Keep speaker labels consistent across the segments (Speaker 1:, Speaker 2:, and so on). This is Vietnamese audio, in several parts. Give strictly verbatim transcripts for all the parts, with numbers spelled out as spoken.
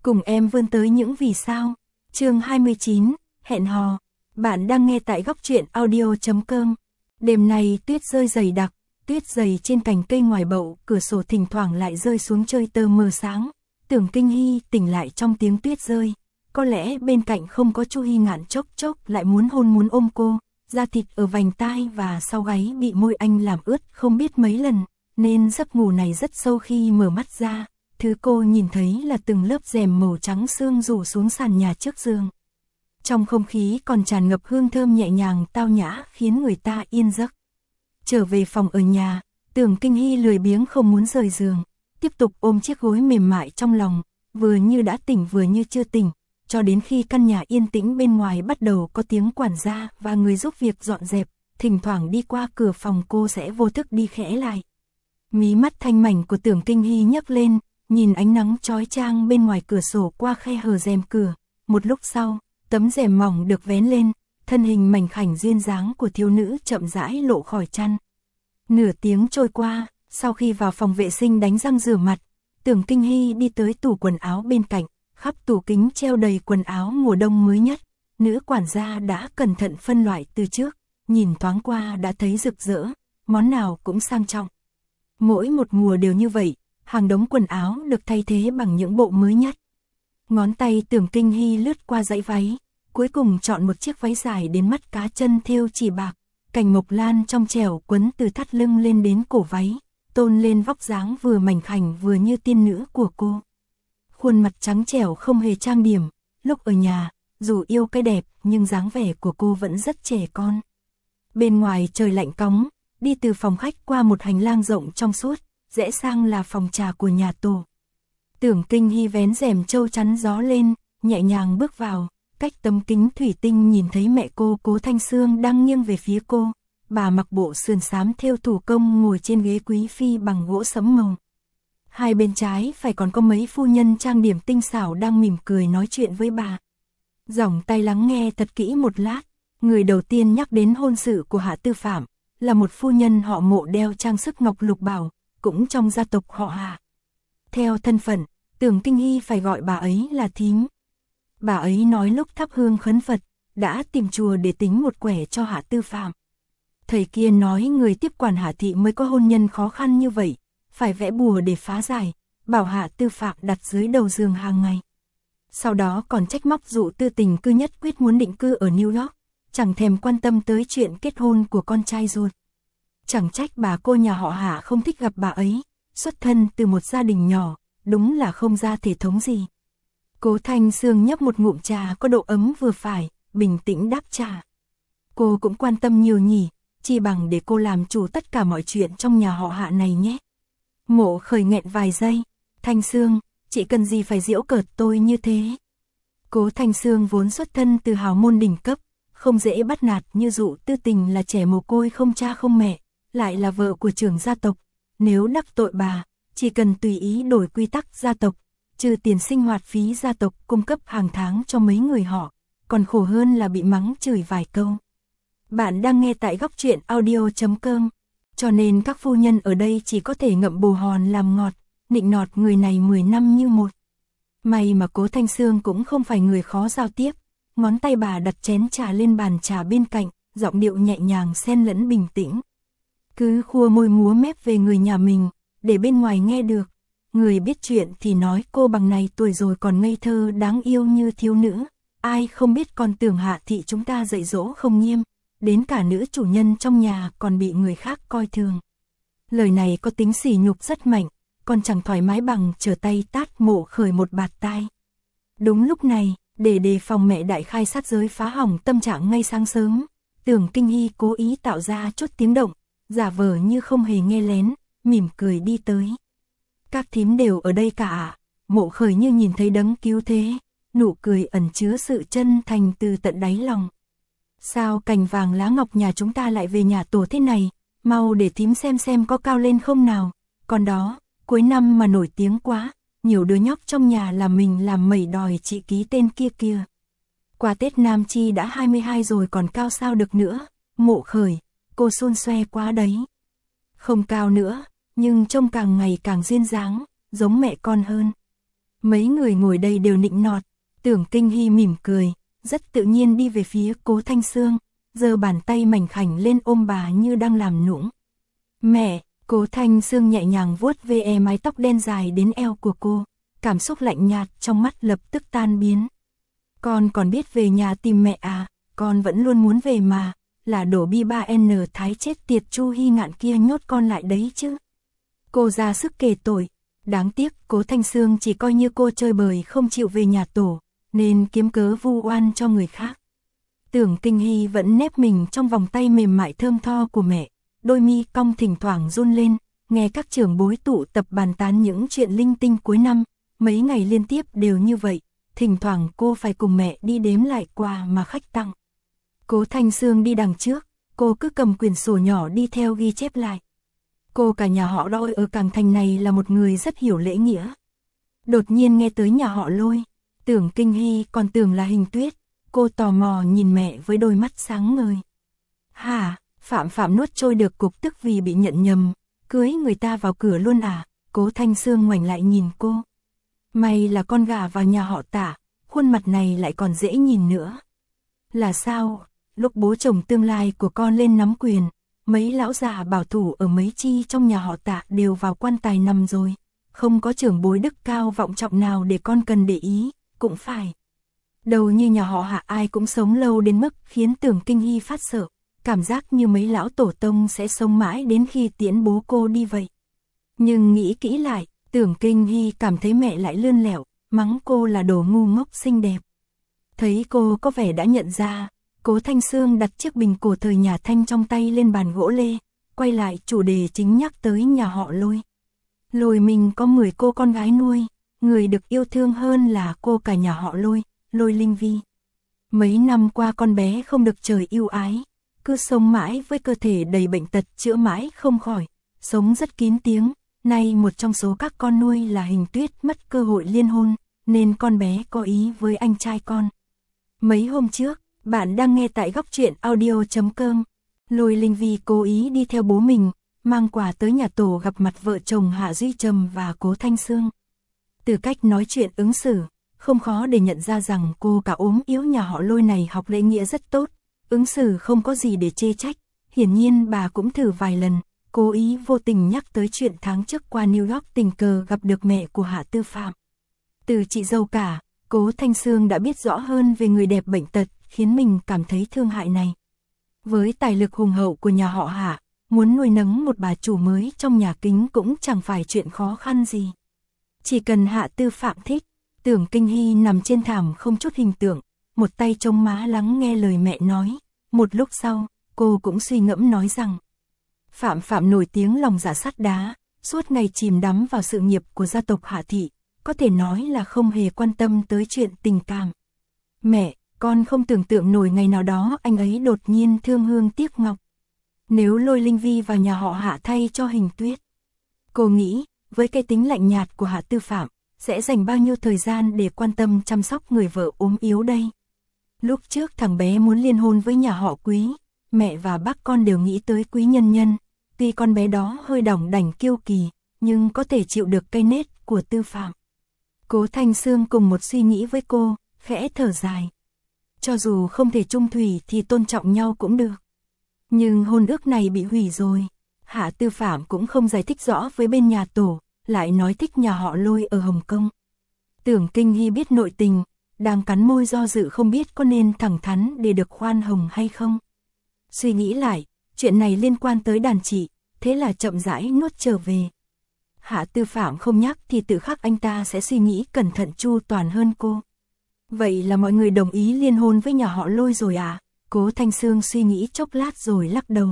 Speaker 1: Cùng em vươn tới những vì sao. Chương hai mươi chín, hẹn hò. Bạn đang nghe tại góc truyện audio chấm com. Đêm nay tuyết rơi dày đặc, tuyết dày trên cành cây ngoài bậu, cửa sổ thỉnh thoảng lại rơi xuống chơi tơ mờ sáng. Tưởng Kinh Hy tỉnh lại trong tiếng tuyết rơi. Có lẽ bên cạnh không có Chu Hy Ngạn, chốc chốc lại muốn hôn muốn ôm cô, da thịt ở vành tai và sau gáy bị môi anh làm ướt không biết mấy lần, nên giấc ngủ này rất sâu. Khi mở mắt ra, thứ cô nhìn thấy là từng lớp rèm màu trắng sương rủ xuống sàn nhà trước giường. Trong không khí còn tràn ngập hương thơm nhẹ nhàng tao nhã khiến người ta yên giấc. Trở về phòng ở nhà, Tưởng Kinh Hy lười biếng không muốn rời giường, tiếp tục ôm chiếc gối mềm mại trong lòng, vừa như đã tỉnh vừa như chưa tỉnh, cho đến khi căn nhà yên tĩnh bên ngoài bắt đầu có tiếng quản gia và người giúp việc dọn dẹp, thỉnh thoảng đi qua cửa phòng cô sẽ vô thức đi khẽ lại. Mí mắt thanh mảnh của Tưởng Kinh Hy nhấc lên, nhìn ánh nắng chói chang bên ngoài cửa sổ qua khe hở rèm cửa. Một lúc sau, tấm rèm mỏng được vén lên, thân hình mảnh khảnh duyên dáng của thiếu nữ chậm rãi lộ khỏi chăn. Nửa tiếng trôi qua, sau khi vào phòng vệ sinh đánh răng rửa mặt, Tưởng Kinh Hy đi tới tủ quần áo bên cạnh, khắp tủ kính treo đầy quần áo mùa đông mới nhất. Nữ quản gia đã cẩn thận phân loại từ trước, nhìn thoáng qua đã thấy rực rỡ, món nào cũng sang trọng. Mỗi một mùa đều như vậy, hàng đống quần áo được thay thế bằng những bộ mới nhất. Ngón tay Tưởng Kinh Hy lướt qua dãy váy, cuối cùng chọn một chiếc váy dài đến mắt cá chân thêu chỉ bạc, cành mộc lan trong trẻo quấn từ thắt lưng lên đến cổ váy, tôn lên vóc dáng vừa mảnh khảnh vừa như tiên nữ của cô. Khuôn mặt trắng trẻo không hề trang điểm, lúc ở nhà, dù yêu cái đẹp nhưng dáng vẻ của cô vẫn rất trẻ con. Bên ngoài trời lạnh cóng, đi từ phòng khách qua một hành lang rộng trong suốt, rẽ sang là phòng trà của nhà Tổ. Tưởng Kinh Hy vén rèm trâu chắn gió lên, nhẹ nhàng bước vào, cách tấm kính thủy tinh nhìn thấy mẹ cô Cố Thanh Sương đang nghiêng về phía cô. Bà mặc bộ sườn xám thêu thủ công ngồi trên ghế quý phi bằng gỗ sẫm màu. Hai bên trái phải còn có mấy phu nhân trang điểm tinh xảo đang mỉm cười nói chuyện với bà. Dòng tay lắng nghe thật kỹ một lát, người đầu tiên nhắc đến hôn sự của Hạ Tư Phạm là một phu nhân họ Mộ đeo trang sức ngọc lục bảo, cũng trong gia tộc họ Hạ. Theo thân phận, Tưởng Kinh Hy phải gọi bà ấy là thím. Bà ấy nói lúc thắp hương khấn Phật, đã tìm chùa để tính một quẻ cho Hạ Tư Phạm. Thầy kia nói người tiếp quản Hạ thị mới có hôn nhân khó khăn như vậy, phải vẽ bùa để phá giải, bảo Hạ Tư Phạm đặt dưới đầu giường hàng ngày. Sau đó còn trách móc dụ Tư Tình cư nhất quyết muốn định cư ở New York, chẳng thèm quan tâm tới chuyện kết hôn của con trai ruột. Chẳng trách bà cô nhà họ Hạ không thích gặp bà ấy, xuất thân từ một gia đình nhỏ, đúng là không ra thể thống gì. Cố Thanh Sương nhấp một ngụm trà có độ ấm vừa phải, bình tĩnh đáp trà. Cô cũng quan tâm nhiều nhỉ, chỉ bằng để cô làm chủ tất cả mọi chuyện trong nhà họ Hạ này nhé. Mộ Khởi nghẹn vài giây, Thanh Sương, chị cần gì phải giễu cợt tôi như thế? Cố Thanh Sương vốn xuất thân từ hào môn đỉnh cấp, không dễ bắt nạt như dụ Tư Tình là trẻ mồ côi không cha không mẹ, lại là vợ của trưởng gia tộc. Nếu đắc tội bà, chỉ cần tùy ý đổi quy tắc gia tộc, trừ tiền sinh hoạt phí gia tộc cung cấp hàng tháng cho mấy người họ, còn khổ hơn là bị mắng chửi vài câu. Bạn đang nghe tại góc truyện audio chấm com, cho nên các phu nhân ở đây chỉ có thể ngậm bồ hòn làm ngọt, nịnh nọt người này mười năm như một. May mà Cố Thanh Sương cũng không phải người khó giao tiếp, ngón tay bà đặt chén trà lên bàn trà bên cạnh, giọng điệu nhẹ nhàng xen lẫn bình tĩnh. Cứ khua môi múa mép về người nhà mình, để bên ngoài nghe được. Người biết chuyện thì nói cô bằng này tuổi rồi còn ngây thơ đáng yêu như thiếu nữ. Ai không biết con Tưởng Hạ thị chúng ta dạy dỗ không nghiêm, đến cả nữ chủ nhân trong nhà còn bị người khác coi thường. Lời này có tính sỉ nhục rất mạnh, còn chẳng thoải mái bằng trở tay tát Mộ Khởi một bạt tai. Đúng lúc này, để đề phòng mẹ đại khai sát giới phá hỏng tâm trạng ngay sáng sớm, Tưởng Kinh Hy cố ý tạo ra chút tiếng động, giả vờ như không hề nghe lén, mỉm cười đi tới. Các thím đều ở đây cả ạ. Mộ Khởi như nhìn thấy đấng cứu thế, nụ cười ẩn chứa sự chân thành từ tận đáy lòng. Sao cành vàng lá ngọc nhà chúng ta lại về nhà Tổ thế này, mau để thím xem xem có cao lên không nào. Còn đó, cuối năm mà nổi tiếng quá, nhiều đứa nhóc trong nhà là mình làm mẩy đòi chị ký tên kia kia. Qua Tết Nam Chi đã hai mươi hai rồi còn cao sao được nữa. Mộ Khởi, cô xôn xoe quá đấy. Không cao nữa, nhưng trông càng ngày càng duyên dáng, giống mẹ con hơn. Mấy người ngồi đây đều nịnh nọt, Tưởng Kinh Hy mỉm cười, rất tự nhiên đi về phía Cố Thanh Sương, giơ bàn tay mảnh khảnh lên ôm bà như đang làm nũng. Mẹ, Cố Thanh Sương nhẹ nhàng vuốt ve mái tóc đen dài đến eo của cô, cảm xúc lạnh nhạt trong mắt lập tức tan biến. Con còn biết về nhà tìm mẹ à, con vẫn luôn muốn về mà, là đổ bi ba N thái chết tiệt Chu Hy Ngạn kia nhốt con lại đấy chứ. Cô ra sức kể tội, đáng tiếc Cố Thanh Sương chỉ coi như cô chơi bời không chịu về nhà tổ, nên kiếm cớ vu oan cho người khác. Tưởng Kinh Hy vẫn nép mình trong vòng tay mềm mại thơm tho của mẹ, đôi mi cong thỉnh thoảng run lên, nghe các trưởng bối tụ tập bàn tán những chuyện linh tinh cuối năm, mấy ngày liên tiếp đều như vậy, thỉnh thoảng cô phải cùng mẹ đi đếm lại quà mà khách tặng. Cố Thanh Sương đi đằng trước, cô cứ cầm quyển sổ nhỏ đi theo ghi chép lại. Cô cả nhà họ Lôi ở Cảng Thành này là một người rất hiểu lễ nghĩa. Đột nhiên nghe tới nhà họ Lôi, Tưởng Kinh Hy còn tưởng là Hình Tuyết, cô tò mò nhìn mẹ với đôi mắt sáng ngời. Hả, Phạm Phạm nuốt trôi được cục tức vì bị nhận nhầm, cưới người ta vào cửa luôn à? Cố Thanh Sương ngoảnh lại nhìn cô. May là con gà vào nhà họ Tả, khuôn mặt này lại còn dễ nhìn nữa. Là sao, lúc bố chồng tương lai của con lên nắm quyền, mấy lão già bảo thủ ở mấy chi trong nhà họ Tạ đều vào quan tài nằm rồi, không có trưởng bối đức cao vọng trọng nào để con cần để ý, cũng phải. Đầu như nhà họ Hạ ai cũng sống lâu đến mức khiến Tưởng Kinh Hy phát sợ, cảm giác như mấy lão tổ tông sẽ sống mãi đến khi tiễn bố cô đi vậy. Nhưng nghĩ kỹ lại, Tưởng Kinh Hy cảm thấy mẹ lại lươn lẹo, mắng cô là đồ ngu ngốc xinh đẹp. Thấy cô có vẻ đã nhận ra, Cố Thanh Sương đặt chiếc bình cổ thời nhà Thanh trong tay lên bàn gỗ lê, quay lại chủ đề chính nhắc tới nhà họ Lôi. Lôi mình có mười cô con gái nuôi, người được yêu thương hơn là cô cả nhà họ Lôi, Lôi Linh Vi. Mấy năm qua con bé không được trời yêu ái, cứ sống mãi với cơ thể đầy bệnh tật chữa mãi không khỏi, sống rất kín tiếng. Nay một trong số các con nuôi là Hình Tuyết mất cơ hội liên hôn, nên con bé có ý với anh trai con. Mấy hôm trước, bạn đang nghe tại góc truyện audio chấm com. Lôi Linh Vi cố ý đi theo bố mình, mang quà tới nhà tổ gặp mặt vợ chồng Hạ Duy Trầm và Cố Thanh Sương. Từ cách nói chuyện ứng xử, không khó để nhận ra rằng cô cả ốm yếu nhà họ Lôi này học lễ nghĩa rất tốt, ứng xử không có gì để chê trách. Hiển nhiên bà cũng thử vài lần, cố ý vô tình nhắc tới chuyện tháng trước qua New York tình cờ gặp được mẹ của Hạ Tư Phạm. Từ chị dâu cả, Cố Thanh Sương đã biết rõ hơn về người đẹp bệnh tật, khiến mình cảm thấy thương hại này. Với tài lực hùng hậu của nhà họ Hạ, muốn nuôi nấng một bà chủ mới trong nhà kính cũng chẳng phải chuyện khó khăn gì. Chỉ cần Hạ Tư Phạm thích, Tưởng Kinh Hy nằm trên thảm không chút hình tượng, một tay chống má lắng nghe lời mẹ nói. Một lúc sau, cô cũng suy ngẫm nói rằng, Phạm Phạm nổi tiếng lòng dạ sắt đá, suốt ngày chìm đắm vào sự nghiệp của gia tộc Hạ Thị, có thể nói là không hề quan tâm tới chuyện tình cảm. Mẹ, con không tưởng tượng nổi ngày nào đó anh ấy đột nhiên thương hương tiếc ngọc. Nếu Lôi Linh Vi vào nhà họ Hạ thay cho Hình Tuyết. Cô nghĩ, với cái tính lạnh nhạt của Hạ Tư Phạm, sẽ dành bao nhiêu thời gian để quan tâm chăm sóc người vợ ốm yếu đây. Lúc trước thằng bé muốn liên hôn với nhà họ Quý, mẹ và bác con đều nghĩ tới Quý Nhân Nhân. Tuy con bé đó hơi đỏng đảnh kiêu kỳ, nhưng có thể chịu được cây nết của Tư Phạm. Cố Thanh Sương cùng một suy nghĩ với cô, khẽ thở dài. Cho dù không thể chung thủy thì tôn trọng nhau cũng được. Nhưng hôn ước này bị hủy rồi. Hạ Tư Phạm cũng không giải thích rõ với bên nhà tổ, lại nói thích nhà họ Lôi ở Hồng Kông. Tưởng Kinh Hy biết nội tình, đang cắn môi do dự không biết có nên thẳng thắn để được khoan hồng hay không. Suy nghĩ lại, chuyện này liên quan tới đàn chị, thế là chậm rãi nuốt trở về. Hạ Tư Phạm không nhắc thì tự khắc anh ta sẽ suy nghĩ cẩn thận chu toàn hơn cô. Vậy là mọi người đồng ý liên hôn với nhà họ Lôi rồi à? Cố Thanh Sương suy nghĩ chốc lát rồi lắc đầu.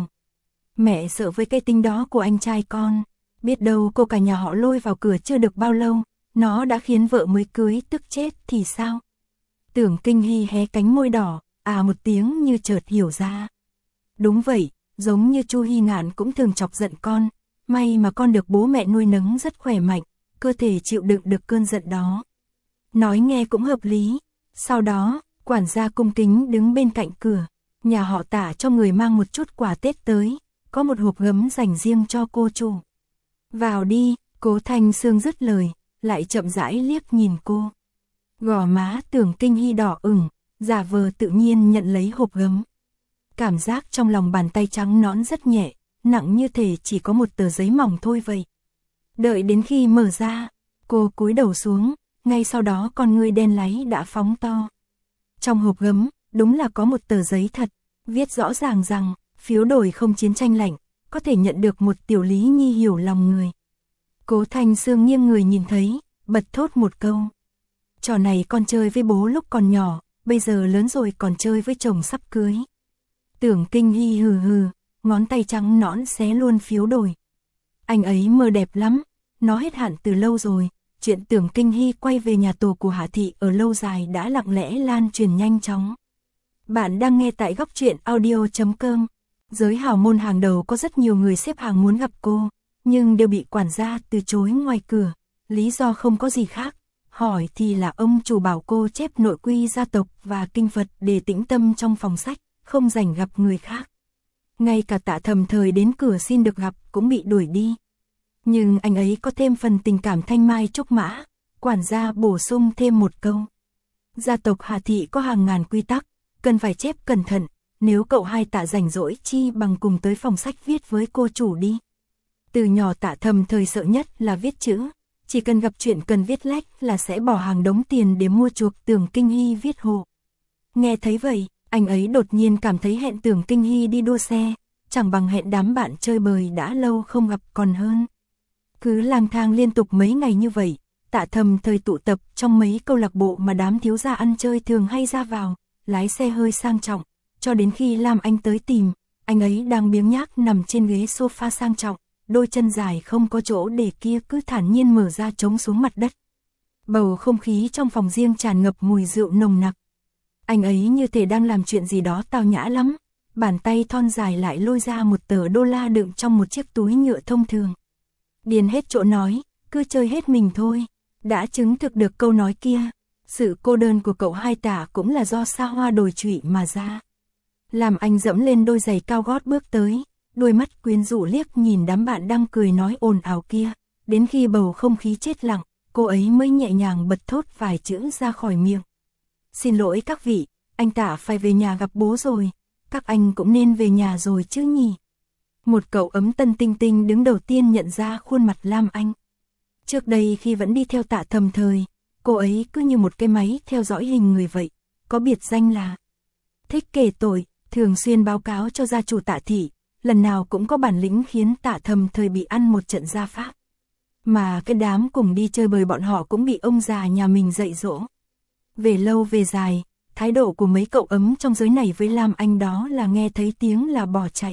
Speaker 1: Mẹ sợ với cái tính đó của anh trai con. Biết đâu cô cả nhà họ Lôi vào cửa chưa được bao lâu, nó đã khiến vợ mới cưới tức chết thì sao? Tưởng Kinh Hy hé cánh môi đỏ, à một tiếng như chợt hiểu ra. Đúng vậy, giống như Chu Hy Ngạn cũng thường chọc giận con. May mà con được bố mẹ nuôi nấng rất khỏe mạnh, cơ thể chịu đựng được cơn giận đó. Nói nghe cũng hợp lý. Sau đó, quản gia cung kính đứng bên cạnh cửa. Nhà họ Tả cho người mang một chút quà Tết tới, có một hộp gấm dành riêng cho cô chủ. Vào đi, Cố Thanh Sương dứt lời, lại chậm rãi liếc nhìn cô. Gò má Tưởng Kinh Hy đỏ ửng, giả vờ tự nhiên nhận lấy hộp gấm. Cảm giác trong lòng bàn tay trắng nõn rất nhẹ, nặng như thể chỉ có một tờ giấy mỏng thôi vậy. Đợi đến khi mở ra, cô cúi đầu xuống, ngay sau đó con ngươi đen láy đã phóng to. Trong hộp gấm, đúng là có một tờ giấy thật, viết rõ ràng rằng, phiếu đổi không chiến tranh lạnh, có thể nhận được một tiểu lý nhi hiểu lòng người. Cố Thanh Sương nghiêng người nhìn thấy, bật thốt một câu. Trò này con chơi với bố lúc còn nhỏ, bây giờ lớn rồi còn chơi với chồng sắp cưới. Tưởng Kinh Hy hừ hừ, ngón tay trắng nõn xé luôn phiếu đổi. Anh ấy mơ đẹp lắm, nó hết hạn từ lâu rồi. Chuyện Tưởng Kinh Hy quay về nhà tù của Hạ Thị ở lâu dài đã lặng lẽ lan truyền nhanh chóng. Bạn đang nghe tại góc truyện audio chấm com. Giới hào môn hàng đầu có rất nhiều người xếp hàng muốn gặp cô, nhưng đều bị quản gia từ chối ngoài cửa. Lý do không có gì khác, hỏi thì là ông chủ bảo cô chép nội quy gia tộc và kinh Phật để tĩnh tâm trong phòng sách, không rảnh gặp người khác. Ngay cả Tạ Thầm Thời đến cửa xin được gặp cũng bị đuổi đi. Nhưng anh ấy có thêm phần tình cảm thanh mai trúc mã, quản gia bổ sung thêm một câu. Gia tộc Hà Thị có hàng ngàn quy tắc, cần phải chép cẩn thận, nếu cậu hai Tạ rảnh rỗi chi bằng cùng tới phòng sách viết với cô chủ đi. Từ nhỏ Tạ Thầm Thời sợ nhất là viết chữ, chỉ cần gặp chuyện cần viết lách là sẽ bỏ hàng đống tiền để mua chuộc Tưởng Kinh Hy viết hộ. Nghe thấy vậy, anh ấy đột nhiên cảm thấy hẹn Tưởng Kinh Hy đi đua xe, chẳng bằng hẹn đám bạn chơi bời đã lâu không gặp còn hơn. Cứ lang thang liên tục mấy ngày như vậy, Tạ Thầm Thời tụ tập trong mấy câu lạc bộ mà đám thiếu gia ăn chơi thường hay ra vào, lái xe hơi sang trọng, cho đến khi Lam Anh tới tìm, anh ấy đang biếng nhác nằm trên ghế sofa sang trọng, đôi chân dài không có chỗ để kia cứ thản nhiên mở ra trống xuống mặt đất. Bầu không khí trong phòng riêng tràn ngập mùi rượu nồng nặc. Anh ấy như thể đang làm chuyện gì đó tao nhã lắm, bàn tay thon dài lại lôi ra một tờ đô la đựng trong một chiếc túi nhựa thông thường. Điền hết chỗ nói, cứ chơi hết mình thôi, đã chứng thực được câu nói kia, sự cô đơn của cậu hai Tạ cũng là do xa hoa đồi trụy mà ra. Làm anh dẫm lên đôi giày cao gót bước tới, đôi mắt quyến rũ liếc nhìn đám bạn đang cười nói ồn ào kia, đến khi bầu không khí chết lặng, cô ấy mới nhẹ nhàng bật thốt vài chữ ra khỏi miệng. Xin lỗi các vị, anh Tạ phải về nhà gặp bố rồi, các anh cũng nên về nhà rồi chứ nhỉ. Một cậu ấm tân tinh tinh đứng đầu tiên nhận ra khuôn mặt Lam Anh. Trước đây khi vẫn đi theo Tạ Thầm Thời, cô ấy cứ như một cái máy theo dõi hình người vậy, có biệt danh là thích kể tội, thường xuyên báo cáo cho gia chủ Tạ Thị, lần nào cũng có bản lĩnh khiến Tạ Thầm Thời bị ăn một trận gia pháp. Mà cái đám cùng đi chơi bời bọn họ cũng bị ông già nhà mình dạy dỗ. Về lâu về dài, thái độ của mấy cậu ấm trong giới này với Lam Anh đó là nghe thấy tiếng là bỏ chạy.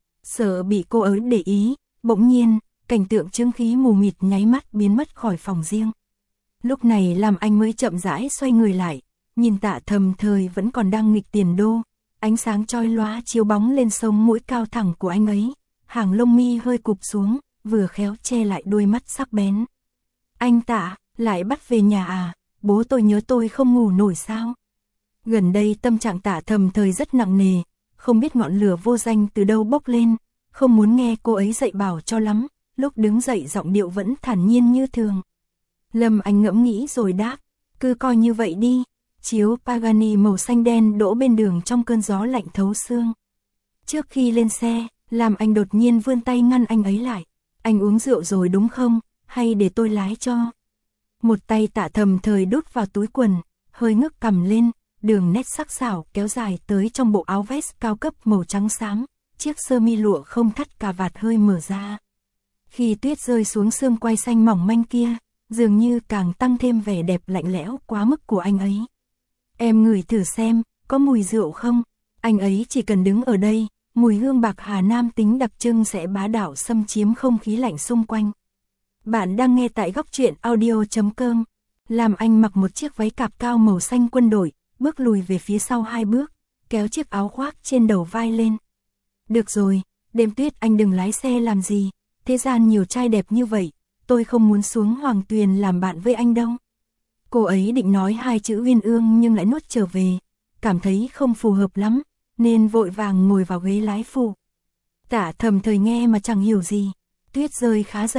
Speaker 1: Sợ bị cô ấy để ý, bỗng nhiên, cảnh tượng chướng khí mù mịt nháy mắt biến mất khỏi phòng riêng. Lúc này Lam Anh mới chậm rãi xoay người lại, nhìn Tạ Thầm Thời vẫn còn đang nghịch tiền đô, ánh sáng chói lóa chiếu bóng lên sống mũi cao thẳng của anh ấy, hàng lông mi hơi cụp xuống, vừa khéo che lại đôi mắt sắc bén. Anh Tạ, lại bắt về nhà à, bố tôi nhớ tôi không ngủ nổi sao? Gần đây tâm trạng Tạ Thầm Thời rất nặng nề, không biết ngọn lửa vô danh từ đâu bốc lên, không muốn nghe cô ấy dạy bảo cho lắm, lúc đứng dậy giọng điệu vẫn thản nhiên như thường. Lâm Anh ngẫm nghĩ rồi đáp, cứ coi như vậy đi. Chiếu Pagani màu xanh đen đỗ bên đường trong cơn gió lạnh thấu xương. Trước khi lên xe, Lam Anh đột nhiên vươn tay ngăn anh ấy lại. Anh uống rượu rồi đúng không, hay để tôi lái cho? Một tay Tạ Thầm Thời đút vào túi quần, hơi ngước cằm lên, đường nét sắc sảo kéo dài tới trong bộ áo vest cao cấp màu trắng xám, chiếc sơ mi lụa không thắt cà vạt hơi mở ra. Khi tuyết rơi xuống xương quai xanh mỏng manh kia, dường như càng tăng thêm vẻ đẹp lạnh lẽo quá mức của anh ấy. Em ngửi thử xem, có mùi rượu không? Anh ấy chỉ cần đứng ở đây, mùi hương bạc hà nam tính đặc trưng sẽ bá đạo xâm chiếm không khí lạnh xung quanh. Bạn đang nghe tại góc truyện audio chấm com. Lam Anh mặc một chiếc váy cạp cao màu xanh quân đội, bước lùi về phía sau hai bước, kéo chiếc áo khoác trên đầu vai lên. Được rồi, đêm tuyết anh đừng lái xe làm gì, thế gian nhiều trai đẹp như vậy, tôi không muốn xuống Hoàng Tuyền làm bạn với anh đâu. Cô ấy định nói hai chữ uyên ương nhưng lại nuốt trở về, cảm thấy không phù hợp lắm, nên vội vàng ngồi vào ghế lái phụ. Tạ Thầm Thời nghe mà chẳng hiểu gì, tuyết rơi khá dày,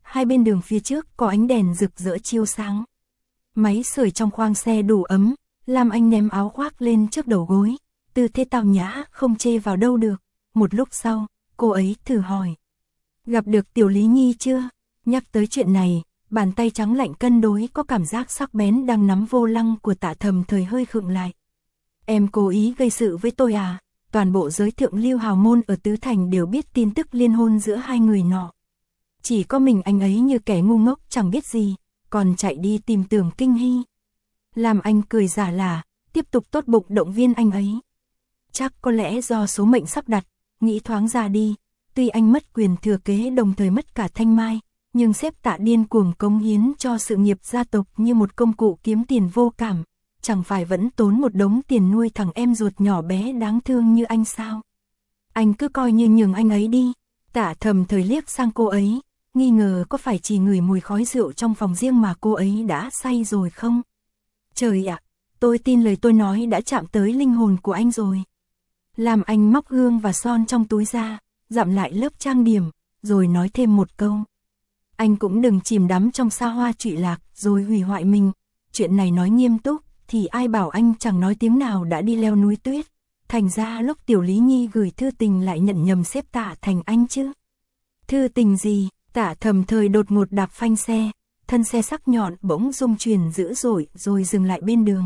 Speaker 1: hai bên đường phía trước có ánh đèn rực rỡ chiếu sáng. Máy sưởi trong khoang xe đủ ấm, Lam Anh ném áo khoác lên trước đầu gối, tư thế tao nhã không chê vào đâu được. Một lúc sau, cô ấy thử hỏi. Gặp được Tiểu Lý Nhi chưa? Nhắc tới chuyện này, bàn tay trắng lạnh cân đối có cảm giác sắc bén đang nắm vô lăng của Tạ Thầm Thời hơi khựng lại. Em cố ý gây sự với tôi à? Toàn bộ giới thượng lưu hào môn ở Tứ Thành đều biết tin tức liên hôn giữa hai người nọ. Chỉ có mình anh ấy như kẻ ngu ngốc chẳng biết gì, còn chạy đi tìm Tưởng Kinh Hy. Làm anh cười giả lả, tiếp tục tốt bụng động viên anh ấy. Chắc có lẽ do số mệnh sắp đặt, nghĩ thoáng ra đi, tuy anh mất quyền thừa kế đồng thời mất cả Thanh Mai, nhưng xếp Tạ điên cuồng cống hiến cho sự nghiệp gia tộc như một công cụ kiếm tiền vô cảm, chẳng phải vẫn tốn một đống tiền nuôi thằng em ruột nhỏ bé đáng thương như anh sao? Anh cứ coi như nhường anh ấy đi. Tạ Thầm Thời liếc sang cô ấy, nghi ngờ có phải chỉ ngửi mùi khói rượu trong phòng riêng mà cô ấy đã say rồi không? Trời ạ, tôi tin lời tôi nói đã chạm tới linh hồn của anh rồi. Làm anh móc gương và son trong túi ra, dặm lại lớp trang điểm, rồi nói thêm một câu. Anh cũng đừng chìm đắm trong xa hoa trụy lạc rồi hủy hoại mình. Chuyện này nói nghiêm túc thì ai bảo anh chẳng nói tiếng nào đã đi leo núi tuyết. Thành ra lúc Tiểu Lý Nhi gửi thư tình lại nhận nhầm xếp Tạ thành anh chứ. Thư tình gì? Tạ Thầm Thời đột ngột đạp phanh xe, thân xe sắc nhọn bỗng rung chuyển dữ dội rồi dừng lại bên đường.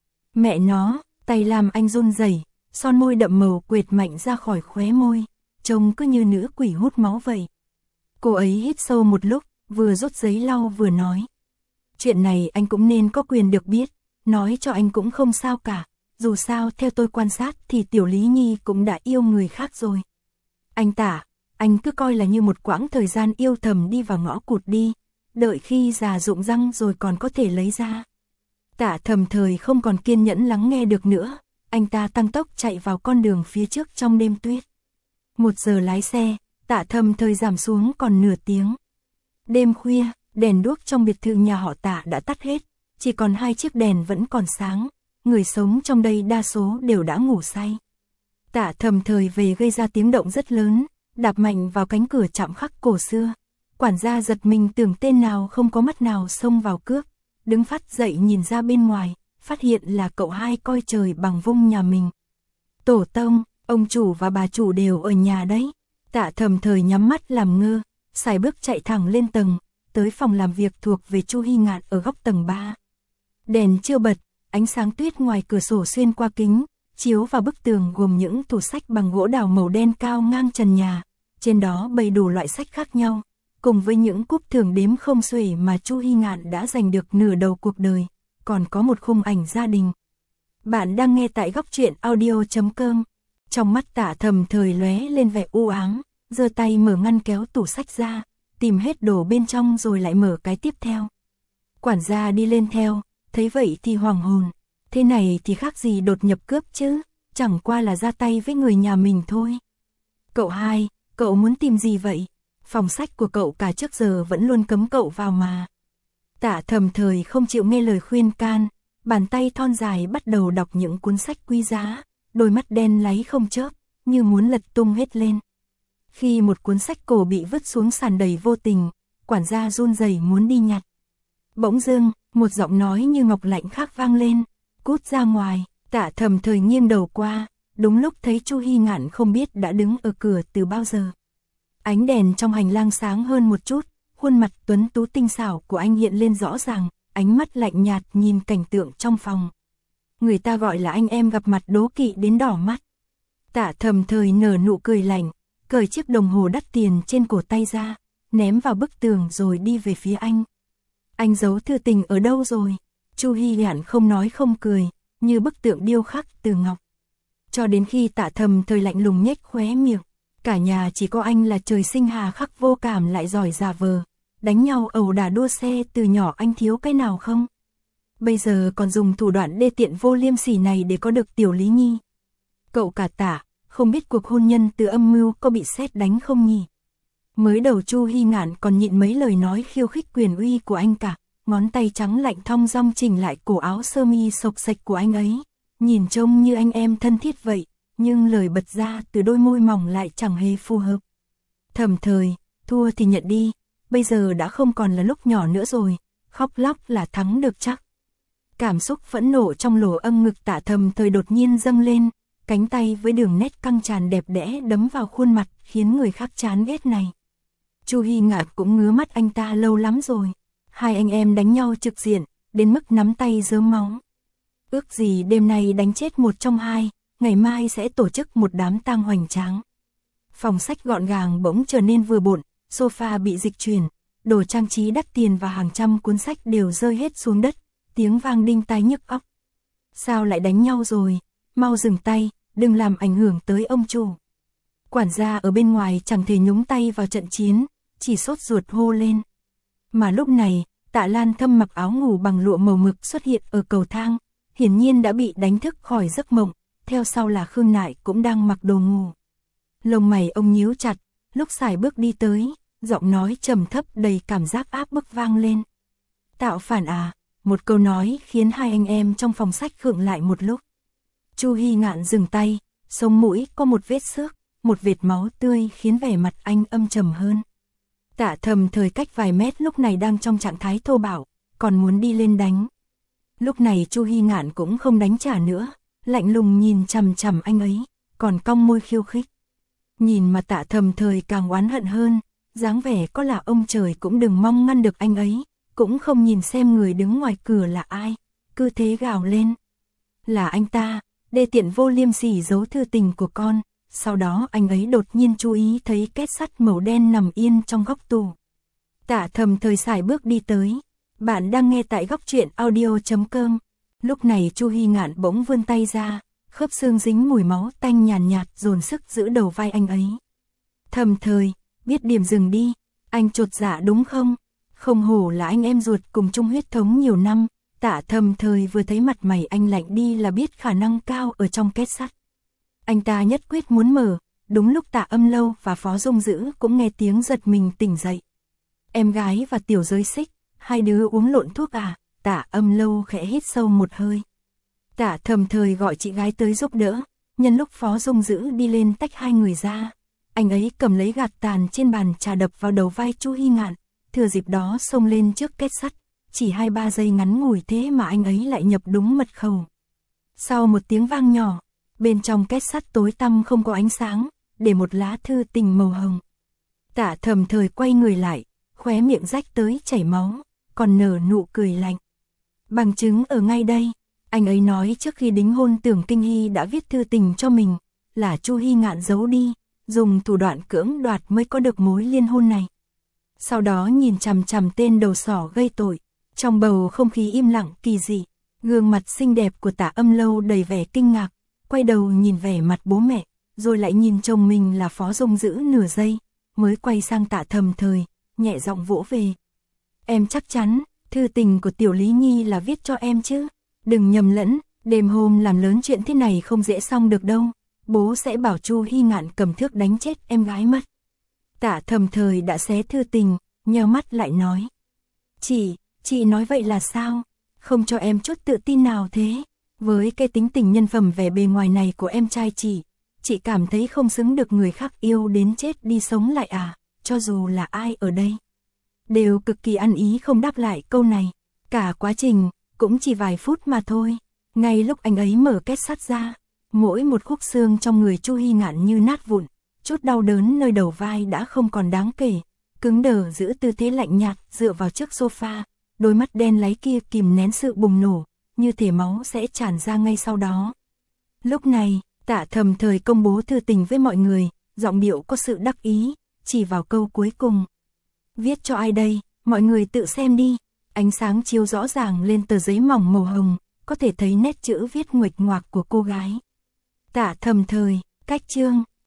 Speaker 1: Mẹ nó, tay làm anh run rẩy, son môi đậm màu quệt mạnh ra khỏi khóe môi, trông cứ như nữ quỷ hút máu vậy. Cô ấy hít sâu một lúc, vừa rút giấy lau vừa nói. Chuyện này anh cũng nên có quyền được biết, nói cho anh cũng không sao cả, dù sao theo tôi quan sát thì Tiểu Lý Nhi cũng đã yêu người khác rồi. Anh Tả, anh cứ coi là như một quãng thời gian yêu thầm đi vào ngõ cụt đi, đợi khi già rụng răng rồi còn có thể lấy ra. Tạ Thầm Thời không còn kiên nhẫn lắng nghe được nữa, anh ta tăng tốc chạy vào con đường phía trước trong đêm tuyết. Một giờ lái xe, Tạ Thầm Thời giảm xuống còn nửa tiếng. Đêm khuya, đèn đuốc trong biệt thự nhà họ Tạ đã tắt hết, chỉ còn hai chiếc đèn vẫn còn sáng, người sống trong đây đa số đều đã ngủ say. Tạ Thầm Thời về gây ra tiếng động rất lớn, đạp mạnh vào cánh cửa chạm khắc cổ xưa. Quản gia giật mình tưởng tên nào không có mắt nào xông vào cướp, đứng phát dậy nhìn ra bên ngoài, phát hiện là cậu hai coi trời bằng vung nhà mình. Tổ tông, ông chủ và bà chủ đều ở nhà đấy. Tạ Thầm Thời nhắm mắt làm ngơ, sải bước chạy thẳng lên tầng, tới phòng làm việc thuộc về Chu Hy Ngạn ở góc tầng ba. Đèn chưa bật, ánh sáng tuyết ngoài cửa sổ xuyên qua kính, chiếu vào bức tường gồm những tủ sách bằng gỗ đào màu đen cao ngang trần nhà, trên đó bày đủ loại sách khác nhau, cùng với những cúp thưởng đếm không xuể mà Chu Hy Ngạn đã giành được nửa đầu cuộc đời, còn có một khung ảnh gia đình. Bạn đang nghe tại góc truyện audio chấm com. Trong mắt Tạ Thầm Thời lóe lên vẻ u ám, giơ tay mở ngăn kéo tủ sách ra, tìm hết đồ bên trong rồi lại mở cái tiếp theo. Quản gia đi lên theo, thấy vậy thì hoàng hồn, thế này thì khác gì đột nhập cướp chứ, chẳng qua là ra tay với người nhà mình thôi. Cậu hai, cậu muốn tìm gì vậy? Phòng sách của cậu cả trước giờ vẫn luôn cấm cậu vào mà. Tạ Thầm Thời không chịu nghe lời khuyên can, bàn tay thon dài bắt đầu đọc những cuốn sách quý giá, đôi mắt đen láy không chớp, như muốn lật tung hết lên. Khi một cuốn sách cổ bị vứt xuống sàn đầy vô tình, quản gia run rẩy muốn đi nhặt. Bỗng dưng, một giọng nói như ngọc lạnh khác vang lên, cút ra ngoài. Tạ Thầm Thời nghiêng đầu qua, đúng lúc thấy Chu Hy Ngạn không biết đã đứng ở cửa từ bao giờ. Ánh đèn trong hành lang sáng hơn một chút, khuôn mặt tuấn tú tinh xảo của anh hiện lên rõ ràng, ánh mắt lạnh nhạt nhìn cảnh tượng trong phòng. Người ta gọi là anh em gặp mặt đố kỵ đến đỏ mắt. Tạ Thầm Thời nở nụ cười lạnh, cởi chiếc đồng hồ đắt tiền trên cổ tay ra, ném vào bức tường rồi đi về phía anh. Anh giấu thư tình ở đâu rồi? Chu Hy Ngạn không nói không cười, như bức tượng điêu khắc từ ngọc. Cho đến khi Tạ Thầm Thời lạnh lùng nhếch khóe miệng, cả nhà chỉ có anh là trời sinh hà khắc vô cảm lại giỏi giả vờ, đánh nhau ẩu đả đua xe từ nhỏ anh thiếu cái nào không? Bây giờ còn dùng thủ đoạn đê tiện vô liêm sỉ này để có được Tiểu Lý Nhi. Cậu cả Tạ, không biết cuộc hôn nhân từ âm mưu có bị sét đánh không nhỉ? Mới đầu Chu Hy Ngạn còn nhịn mấy lời nói khiêu khích quyền uy của anh cả, ngón tay trắng lạnh thong dong chỉnh lại cổ áo sơ mi xộc xệch của anh ấy, nhìn trông như anh em thân thiết vậy, nhưng lời bật ra từ đôi môi mỏng lại chẳng hề phù hợp. Thầm Thời, thua thì nhận đi, bây giờ đã không còn là lúc nhỏ nữa rồi, khóc lóc là thắng được chắc. Cảm xúc phẫn nộ trong lỗ âm ngực Tạ Thầm Thời đột nhiên dâng lên, cánh tay với đường nét căng tràn đẹp đẽ đấm vào khuôn mặt khiến người khác chán ghét này. Chu Hy Ngạn cũng ngứa mắt anh ta lâu lắm rồi, hai anh em đánh nhau trực diện, đến mức nắm tay rớm máu. Ước gì đêm nay đánh chết một trong hai, ngày mai sẽ tổ chức một đám tang hoành tráng. Phòng sách gọn gàng bỗng trở nên vừa bộn, sofa bị dịch chuyển, đồ trang trí đắt tiền và hàng trăm cuốn sách đều rơi hết xuống đất, tiếng vang đinh tai nhức óc. Sao lại đánh nhau rồi, mau dừng tay, đừng làm ảnh hưởng tới ông chủ. Quản gia ở bên ngoài chẳng thể nhúng tay vào trận chiến, chỉ sốt ruột hô lên. Mà lúc này, Tạ Lan Thâm mặc áo ngủ bằng lụa màu mực xuất hiện ở cầu thang, hiển nhiên đã bị đánh thức khỏi giấc mộng, theo sau là Khương Nại cũng đang mặc đồ ngủ. Lông mày ông nhíu chặt, lúc sải bước đi tới, giọng nói trầm thấp đầy cảm giác áp bức vang lên. Tạo phản à, một câu nói khiến hai anh em trong phòng sách khựng lại một lúc. Chu Hy Ngạn dừng tay, sống mũi có một vết xước, một vệt máu tươi khiến vẻ mặt anh âm trầm hơn. Tạ Thầm Thời cách vài mét lúc này đang trong trạng thái thô bạo, còn muốn đi lên đánh. Lúc này Chu Hy Ngạn cũng không đánh trả nữa, lạnh lùng nhìn chằm chằm anh ấy, còn cong môi khiêu khích. Nhìn mà Tạ Thầm Thời càng oán hận hơn, dáng vẻ có là ông trời cũng đừng mong ngăn được anh ấy, cũng không nhìn xem người đứng ngoài cửa là ai, cứ thế gào lên. Là anh ta, đê tiện vô liêm sỉ giấu thư tình của con. Sau đó anh ấy đột nhiên chú ý thấy két sắt màu đen nằm yên trong góc tủ. Tạ Thầm Thời sải bước đi tới. Bạn đang nghe tại góc truyện audio chấm com. Lúc này Chu Hy Ngạn bỗng vươn tay ra, khớp xương dính mùi máu tanh nhàn nhạt, nhạt dồn sức giữ đầu vai anh ấy. Thầm Thời, biết điểm dừng đi, anh chột dạ đúng không? Không hổ là anh em ruột cùng chung huyết thống nhiều năm. Tạ Thầm Thời vừa thấy mặt mày anh lạnh đi là biết khả năng cao ở trong két sắt. Anh ta nhất quyết muốn mở, đúng lúc Tạ Âm Lâu và Phó Dung Dữ cũng nghe tiếng giật mình tỉnh dậy. Em gái và Tiểu Giới Xích, hai đứa uống lộn thuốc à? Tạ Âm Lâu khẽ hít sâu một hơi. Tạ Thầm Thời gọi chị gái tới giúp đỡ, nhân lúc Phó Dung Dữ đi lên tách hai người ra. Anh ấy cầm lấy gạt tàn trên bàn trà đập vào đầu vai Chu Hy Ngạn, thừa dịp đó xông lên trước két sắt, chỉ hai ba giây ngắn ngủi thế mà anh ấy lại nhập đúng mật khẩu. Sau một tiếng vang nhỏ, bên trong két sắt tối tăm không có ánh sáng, để một lá thư tình màu hồng. Tạ Thầm Thời quay người lại, khóe miệng rách tới chảy máu, còn nở nụ cười lạnh. Bằng chứng ở ngay đây, anh ấy nói trước khi đính hôn Tưởng Kinh Hy đã viết thư tình cho mình, là Chu Hy Ngạn giấu đi, dùng thủ đoạn cưỡng đoạt mới có được mối liên hôn này. Sau đó nhìn chằm chằm tên đầu sỏ gây tội, trong bầu không khí im lặng kỳ dị, gương mặt xinh đẹp của Tạ Âm Lâu đầy vẻ kinh ngạc, quay đầu nhìn vẻ mặt bố mẹ, rồi lại nhìn chồng mình là Phó Dung Dữ nửa giây, mới quay sang Tạ Thầm Thời, nhẹ giọng vỗ về. Em chắc chắn, thư tình của Tiểu Lý Nhi là viết cho em chứ, đừng nhầm lẫn, đêm hôm làm lớn chuyện thế này không dễ xong được đâu, bố sẽ bảo Chu Hy Ngạn cầm thước đánh chết em gái mất. Tạ Thầm Thời đã xé thư tình, nheo mắt lại nói. Chị, chị nói vậy là sao? Không cho em chút tự tin nào thế? Với cái tính tình nhân phẩm vẻ bề ngoài này của em trai chị, chị cảm thấy không xứng được người khác yêu đến chết đi sống lại à, cho dù là ai ở đây. Đều cực kỳ ăn ý không đáp lại câu này, cả quá trình, cũng chỉ vài phút mà thôi. Ngay lúc anh ấy mở két sắt ra, mỗi một khúc xương trong người Chu Hy Ngạn như nát vụn, chút đau đớn nơi đầu vai đã không còn đáng kể, cứng đờ giữ tư thế lạnh nhạt dựa vào chiếc sofa, đôi mắt đen láy kia kìm nén sự bùng nổ, như thể máu sẽ tràn ra ngay sau đó. Lúc này, Tạ Thầm Thời công bố thư tình với mọi người, giọng điệu có sự đắc ý, chỉ vào câu cuối cùng. Viết cho ai đây, mọi người tự xem đi. Ánh sáng chiếu rõ ràng lên tờ giấy mỏng màu hồng, có thể thấy nét chữ viết nguệch ngoạc của cô gái. Tạ Thầm Thời, cách chương.